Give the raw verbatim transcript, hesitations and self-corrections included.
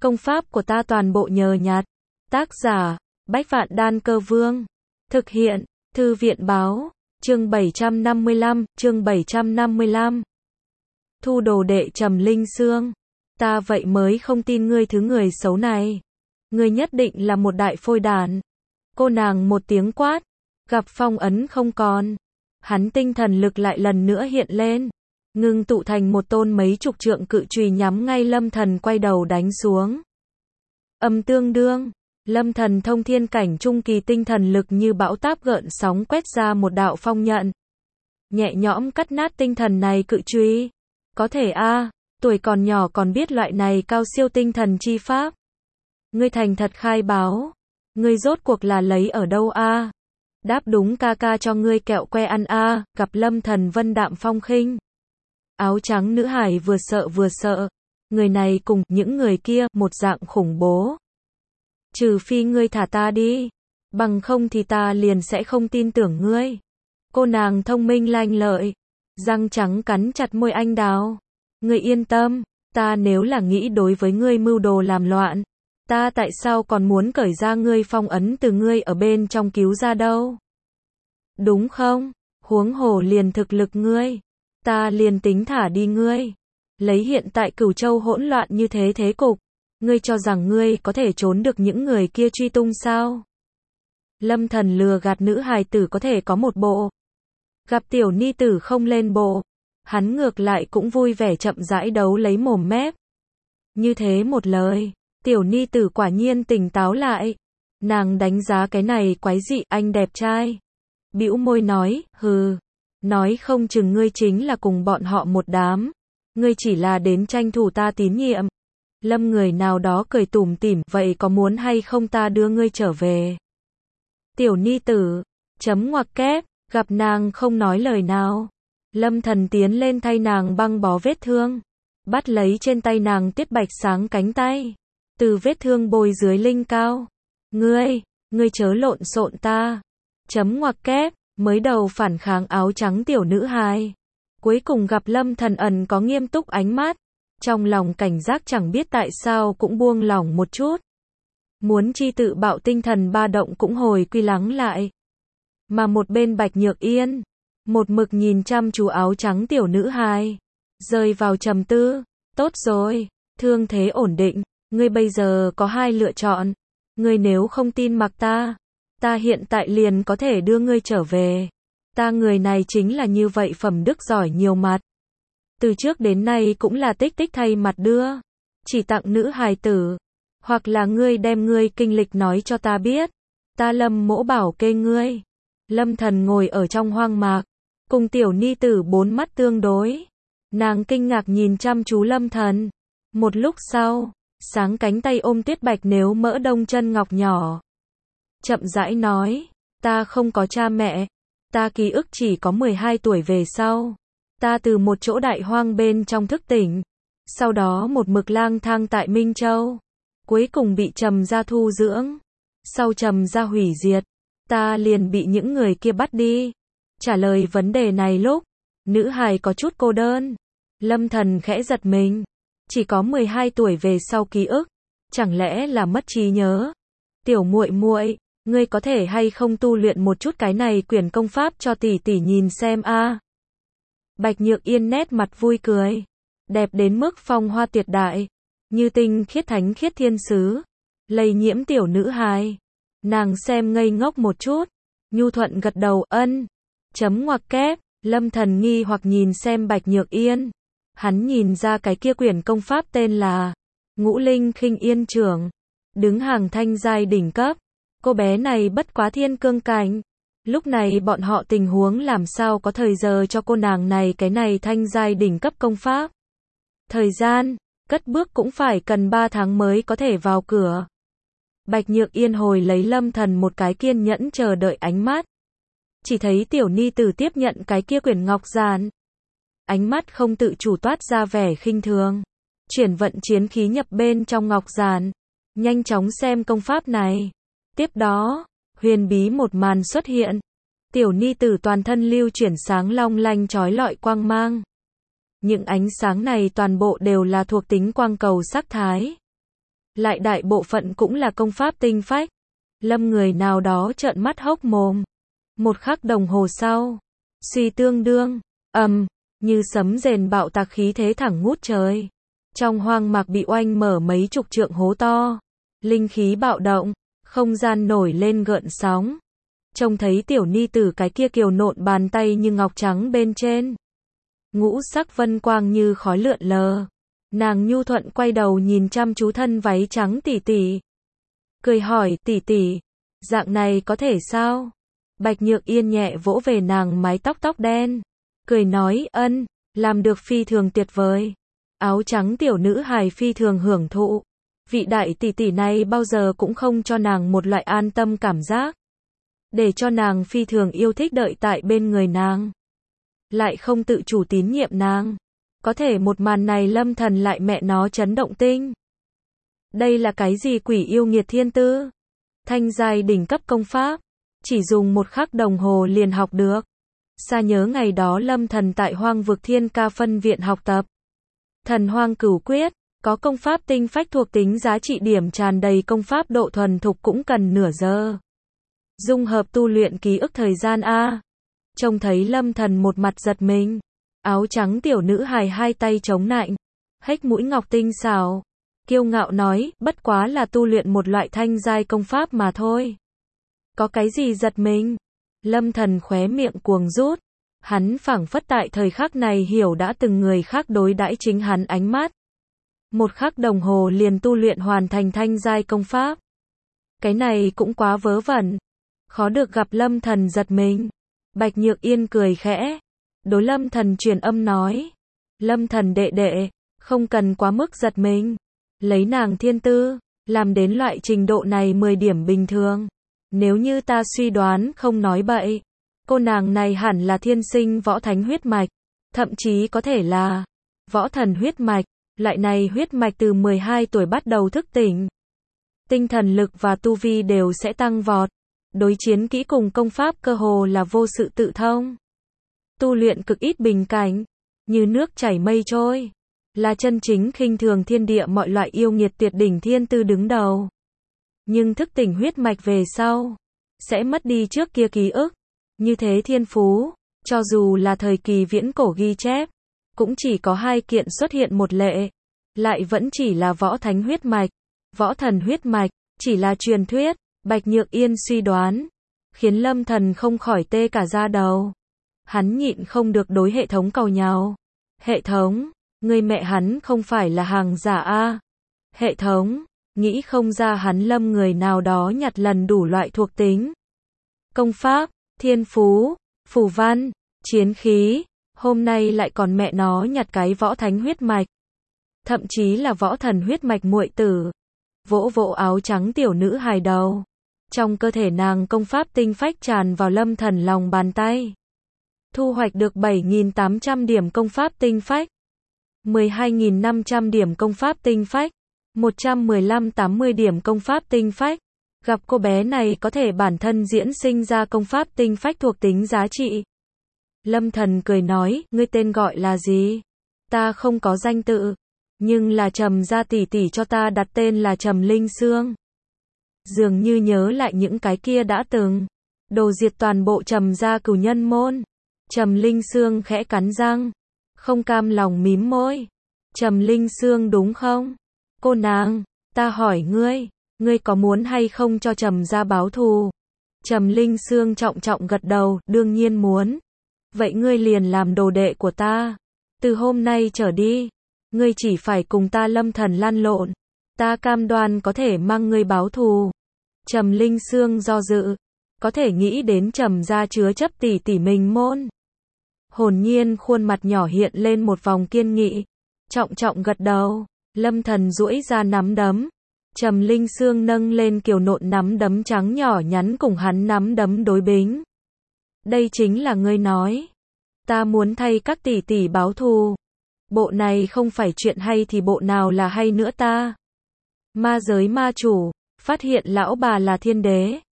Công pháp của ta toàn bộ nhờ nhặt. Tác giả, Bách Vạn Đan Cơ Vương. Thực hiện, Thư viện Báo. Chương bảy trăm năm mươi lăm, chương bảy trăm năm mươi lăm. Thu đồ đệ Trầm Linh Sương. Ta vậy mới không tin ngươi thứ người xấu này. Ngươi nhất định là một đại phôi đản. Cô nàng một tiếng quát. Gặp phong ấn không còn. Hắn tinh thần lực lại lần nữa hiện lên. Ngưng tụ thành một tôn mấy chục trượng cự chùy nhắm ngay Lâm Thần quay đầu đánh xuống. Âm tương đương. Lâm Thần thông thiên cảnh trung kỳ tinh thần lực như bão táp gợn sóng quét ra một đạo phong nhận. Nhẹ nhõm cắt nát tinh thần này cự chùy. Có thể a, à, tuổi còn nhỏ còn biết loại này cao siêu tinh thần chi pháp. Ngươi thành thật khai báo. Ngươi rốt cuộc là lấy ở đâu a? À? Đáp đúng ca ca cho ngươi kẹo que ăn a, à, gặp Lâm Thần vân đạm phong khinh. Áo trắng nữ hải vừa sợ vừa sợ. Người này cùng những người kia một dạng khủng bố. Trừ phi ngươi thả ta đi. Bằng không thì ta liền sẽ không tin tưởng ngươi. Cô nàng thông minh lanh lợi. Răng trắng cắn chặt môi anh đào. Ngươi yên tâm. Ta nếu là nghĩ đối với ngươi mưu đồ làm loạn. Ta tại sao còn muốn cởi ra ngươi phong ấn từ ngươi ở bên trong cứu ra đâu? Đúng không? Huống hồ liền thực lực ngươi. Ta liền tính thả đi ngươi. Lấy hiện tại Cửu Châu hỗn loạn như thế thế cục. Ngươi cho rằng ngươi có thể trốn được những người kia truy tung sao? Lâm Thần lừa gạt nữ hài tử có thể có một bộ. Gặp tiểu ni tử không lên bộ. Hắn ngược lại cũng vui vẻ chậm rãi đấu lấy mồm mép. Như thế một lời. Tiểu ni tử quả nhiên tỉnh táo lại. Nàng đánh giá cái này quái dị anh đẹp trai. Bĩu môi nói, hừ. Nói không chừng ngươi chính là cùng bọn họ một đám. Ngươi chỉ là đến tranh thủ ta tín nhiệm. Lâm người nào đó cười tủm tỉm, vậy có muốn hay không ta đưa ngươi trở về? Tiểu ni tử, chấm ngoặc kép, gặp nàng không nói lời nào. Lâm Thần tiến lên thay nàng băng bó vết thương. Bắt lấy trên tay nàng tiết bạch sáng cánh tay. Từ vết thương bôi dưới linh cao. Ngươi, ngươi chớ lộn xộn ta. Chấm ngoặc kép, mới đầu phản kháng áo trắng tiểu nữ hài. Cuối cùng gặp Lâm Thần ẩn có nghiêm túc ánh mắt. Trong lòng cảnh giác chẳng biết tại sao cũng buông lỏng một chút. Muốn chi tự bạo tinh thần ba động cũng hồi quy lắng lại. Mà một bên Bạch Nhược Yên, một mực nhìn chăm chú áo trắng tiểu nữ hài. Rơi vào trầm tư. Tốt rồi, thương thế ổn định. Ngươi bây giờ có hai lựa chọn. Ngươi nếu không tin mặc ta, ta hiện tại liền có thể đưa ngươi trở về. Ta người này chính là như vậy phẩm đức giỏi nhiều mặt. Từ trước đến nay cũng là tích tích thay mặt đưa. Chỉ tặng nữ hài tử. Hoặc là ngươi đem ngươi kinh lịch nói cho ta biết. Ta Lâm mỗ bảo kê ngươi. Lâm Thần ngồi ở trong hoang mạc. Cùng tiểu ni tử bốn mắt tương đối. Nàng kinh ngạc nhìn chăm chú Lâm Thần. Một lúc sau, sáng cánh tay ôm tuyết bạch nếu mỡ đông chân ngọc nhỏ. Chậm rãi nói. Ta không có cha mẹ. Ta ký ức chỉ có mười hai tuổi về sau. Ta từ một chỗ đại hoang bên trong thức tỉnh. Sau đó một mực lang thang tại Minh Châu. Cuối cùng bị Trầm gia thu dưỡng. Sau Trầm gia hủy diệt. Ta liền bị những người kia bắt đi. Trả lời vấn đề này lúc. Nữ hài có chút cô đơn. Lâm Thần khẽ giật mình. Chỉ có mười hai tuổi về sau ký ức. Chẳng lẽ là mất trí nhớ? Tiểu muội muội, ngươi có thể hay không tu luyện một chút cái này quyển công pháp cho tỷ tỷ nhìn xem a? À? Bạch Nhược Yên nét mặt vui cười. Đẹp đến mức phong hoa tuyệt đại. Như tinh khiết thánh khiết thiên sứ. Lây nhiễm tiểu nữ hài. Nàng xem ngây ngốc một chút. Nhu thuận gật đầu ân. Chấm ngoặc kép. Lâm Thần nghi hoặc nhìn xem Bạch Nhược Yên. Hắn nhìn ra cái kia quyển công pháp tên là Ngũ Linh Khinh Yên Trưởng. Đứng hàng thanh giai đỉnh cấp. Cô bé này bất quá thiên cương cảnh. Lúc này bọn họ tình huống làm sao có thời giờ cho cô nàng này cái này thanh giai đỉnh cấp công pháp. Thời gian, cất bước cũng phải cần ba tháng mới có thể vào cửa. Bạch Nhược Yên hồi lấy Lâm Thần một cái kiên nhẫn chờ đợi ánh mắt. Chỉ thấy tiểu ni tử tiếp nhận cái kia quyển ngọc giản. Ánh mắt không tự chủ toát ra vẻ khinh thường. Chuyển vận chiến khí nhập bên trong ngọc giản. Nhanh chóng xem công pháp này. Tiếp đó, huyền bí một màn xuất hiện. Tiểu ni tử toàn thân lưu chuyển sáng long lanh chói lọi quang mang. Những ánh sáng này toàn bộ đều là thuộc tính quang cầu sắc thái. lại đại bộ phận cũng là công pháp tinh phách. Lâm người nào đó trợn mắt hốc mồm. Một khắc đồng hồ sau, suy tương đương, ầm, như sấm rền bạo tạc khí thế thẳng ngút trời. Trong hoang mạc bị oanh mở mấy chục trượng hố to, linh khí bạo động, không gian nổi lên gợn sóng. Trông thấy tiểu ni tử cái kia kiều nộn bàn tay như ngọc trắng bên trên. Ngũ sắc vân quang như khói lượn lờ. Nàng nhu thuận quay đầu nhìn chăm chú thân váy trắng tỷ tỷ. Cười hỏi tỷ tỷ, dạng này có thể sao? Bạch Nhược Yên nhẹ vỗ về nàng mái tóc tóc đen. Cười nói ân, làm được phi thường tuyệt vời. Áo trắng tiểu nữ hài phi thường hưởng thụ. Vị đại tỷ tỷ này bao giờ cũng không cho nàng một loại an tâm cảm giác. Để cho nàng phi thường yêu thích đợi tại bên người nàng. Lại không tự chủ tín nhiệm nàng. Có thể một màn này Lâm Thần lại mẹ nó chấn động tinh. Đây là cái gì quỷ yêu nghiệt thiên tư? Thanh giai đỉnh cấp công pháp. Chỉ dùng một khắc đồng hồ liền học được. Xa nhớ ngày đó Lâm Thần tại Hoang Vực Thiên Ca phân viện học tập. Thần Hoang Cửu Quyết, có công pháp tinh phách thuộc tính giá trị điểm tràn đầy công pháp độ thuần thục cũng cần nửa giờ. Dung hợp tu luyện ký ức thời gian a. Trông thấy Lâm Thần một mặt giật mình. Áo trắng tiểu nữ hài hai tay chống nạnh, hếch mũi ngọc tinh xảo, kiêu ngạo nói, bất quá là tu luyện một loại thanh giai công pháp mà thôi. Có cái gì giật mình? Lâm Thần khóe miệng cuồng rút. Hắn phảng phất tại thời khắc này hiểu đã từng người khác đối đãi chính hắn ánh mắt. Một khắc đồng hồ liền tu luyện hoàn thành thanh giai công pháp. Cái này cũng quá vớ vẩn. Khó được gặp Lâm Thần giật mình. Bạch Nhược Yên cười khẽ. Đối Lâm Thần truyền âm nói. Lâm Thần đệ đệ, không cần quá mức giật mình. Lấy nàng thiên tư, làm đến loại trình độ này mười điểm bình thường. Nếu như ta suy đoán không nói bậy, cô nàng này hẳn là thiên sinh võ thánh huyết mạch. Thậm chí có thể là võ thần huyết mạch. Loại này huyết mạch từ mười hai tuổi bắt đầu thức tỉnh. Tinh thần lực và tu vi đều sẽ tăng vọt. Đối chiến kỹ cùng công pháp cơ hồ là vô sự tự thông. Tu luyện cực ít bình cảnh, như nước chảy mây trôi, là chân chính khinh thường thiên địa mọi loại yêu nghiệt tuyệt đỉnh thiên tư đứng đầu. Nhưng thức tỉnh huyết mạch về sau, sẽ mất đi trước kia ký ức. Như thế thiên phú, cho dù là thời kỳ viễn cổ ghi chép, cũng chỉ có hai kiện xuất hiện một lệ, lại vẫn chỉ là võ thánh huyết mạch, võ thần huyết mạch, chỉ là truyền thuyết. Bạch Nhược Yên suy đoán, khiến Lâm Thần không khỏi tê cả da đầu. Hắn nhịn không được đối hệ thống cầu nhau. Hệ thống, người mẹ hắn không phải là hàng giả a? Hệ thống, nghĩ không ra hắn Lâm người nào đó nhặt lần đủ loại thuộc tính. Công pháp, thiên phú, phù văn, chiến khí, hôm nay lại còn mẹ nó nhặt cái võ thánh huyết mạch. Thậm chí là võ thần huyết mạch muội tử. Vỗ vỗ áo trắng tiểu nữ hài đầu. Trong cơ thể nàng công pháp tinh phách tràn vào Lâm Thần lòng bàn tay. Thu hoạch được bảy nghìn tám trăm điểm công pháp tinh phách, mười hai nghìn năm trăm điểm công pháp tinh phách, một trăm mười lăm tám mươi điểm công pháp tinh phách. Gặp cô bé này có thể bản thân diễn sinh ra công pháp tinh phách thuộc tính giá trị. Lâm Thần cười nói, ngươi tên gọi là gì? Ta không có danh tự, nhưng là Trầm gia tỷ tỷ cho ta đặt tên là Trầm Linh Sương. Dường như nhớ lại những cái kia đã từng đồ diệt toàn bộ Trầm gia cửu nhân môn. Trầm Linh Sương khẽ cắn răng, không cam lòng mím môi. Trầm Linh Sương đúng không? Cô nàng, ta hỏi ngươi, ngươi có muốn hay không cho Trầm gia báo thù? Trầm Linh Sương trọng trọng gật đầu, đương nhiên muốn. Vậy ngươi liền làm đồ đệ của ta. Từ hôm nay trở đi, ngươi chỉ phải cùng ta Lâm Thần lăn lộn. Ta cam đoan có thể mang ngươi báo thù. Trầm Linh Sương do dự, có thể nghĩ đến Trầm gia chứa chấp tỷ tỷ mình môn. Hồn nhiên khuôn mặt nhỏ hiện lên một vòng kiên nghị, trọng trọng gật đầu. Lâm Thần duỗi ra nắm đấm. Trầm Linh Sương nâng lên kiều nộn nắm đấm trắng nhỏ nhắn cùng hắn nắm đấm đối bính. Đây chính là ngươi nói. Ta muốn thay các tỷ tỷ báo thù. Bộ này không phải chuyện hay thì bộ nào là hay nữa ta? Ma giới ma chủ, phát hiện lão bà là thiên đế.